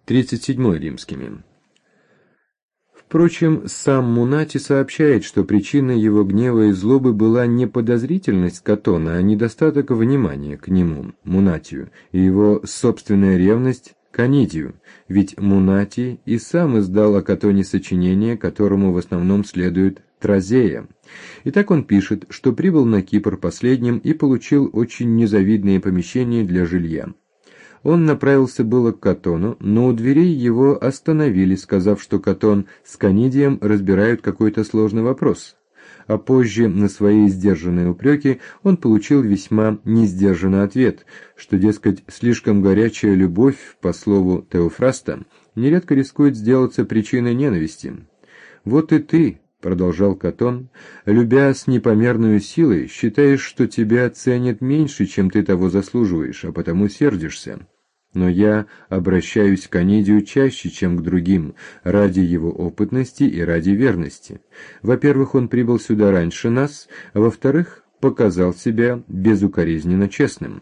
37 римскими. Впрочем, сам Мунати сообщает, что причиной его гнева и злобы была не подозрительность Катона, а недостаток внимания к нему, Мунатию, и его собственная ревность к Анидию, ведь Мунатий и сам издал о Катоне сочинение, которому в основном следует Тразея. Итак, он пишет, что прибыл на Кипр последним и получил очень незавидное помещение для жилья. Он направился было к Катону, но у дверей его остановили, сказав, что Катон с Канидием разбирают какой-то сложный вопрос. А позже на свои сдержанные упреки он получил весьма несдержанный ответ, что, дескать, слишком горячая любовь, по слову Теофраста, нередко рискует сделаться причиной ненависти. «Вот и ты», — продолжал Катон, — «любя с непомерной силой, считаешь, что тебя ценят меньше, чем ты того заслуживаешь, а потому сердишься. Но я обращаюсь к Анидию чаще, чем к другим, ради его опытности и ради верности. Во-первых, он прибыл сюда раньше нас, а во-вторых, показал себя безукоризненно честным».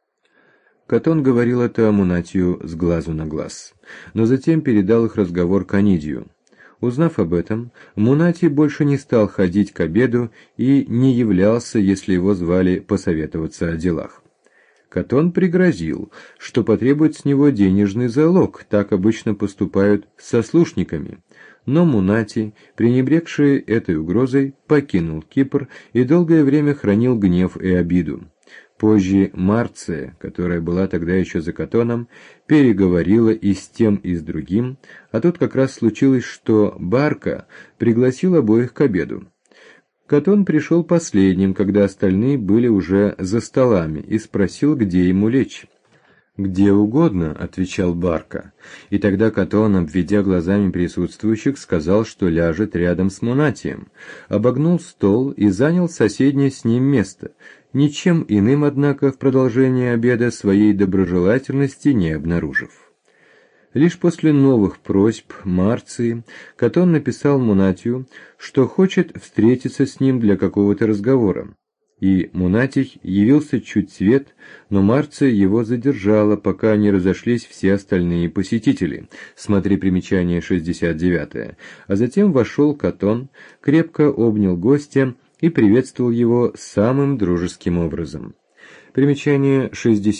Катон говорил это Мунатию с глазу на глаз, но затем передал их разговор к Анидию. Узнав об этом, Мунатий больше не стал ходить к обеду и не являлся, если его звали посоветоваться о делах. Катон пригрозил, что потребует с него денежный залог, так обычно поступают с сослушниками. Но Мунатий, пренебрегший этой угрозой, покинул Кипр и долгое время хранил гнев и обиду. Позже Марция, которая была тогда еще за Катоном, переговорила и с тем, и с другим, а тут как раз случилось, что Барка пригласил обоих к обеду. Катон пришел последним, когда остальные были уже за столами, и спросил, где ему лечь. «Где угодно», — отвечал Барка, и тогда Катон, обведя глазами присутствующих, сказал, что ляжет рядом с Мунатием, обогнул стол и занял соседнее с ним место, ничем иным, однако, в продолжение обеда своей доброжелательности не обнаружив. Лишь после новых просьб Марции Катон написал Мунатию, что хочет встретиться с ним для какого-то разговора. И Мунатий явился чуть свет, но Марция его задержала, пока не разошлись все остальные посетители. Смотри примечание 69. А затем вошел Катон, крепко обнял гостя и приветствовал его самым дружеским образом. Примечание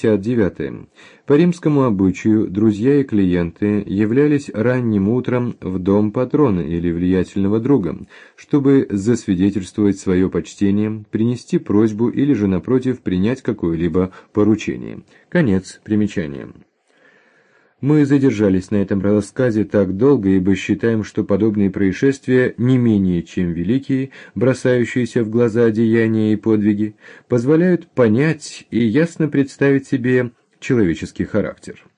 69. По римскому обычаю друзья и клиенты являлись ранним утром в дом патрона или влиятельного друга, чтобы засвидетельствовать свое почтение, принести просьбу или же, напротив, принять какое-либо поручение. Конец примечания. Мы задержались на этом рассказе так долго, ибо считаем, что подобные происшествия, не менее чем великие, бросающиеся в глаза деяния и подвиги, позволяют понять и ясно представить себе человеческий характер.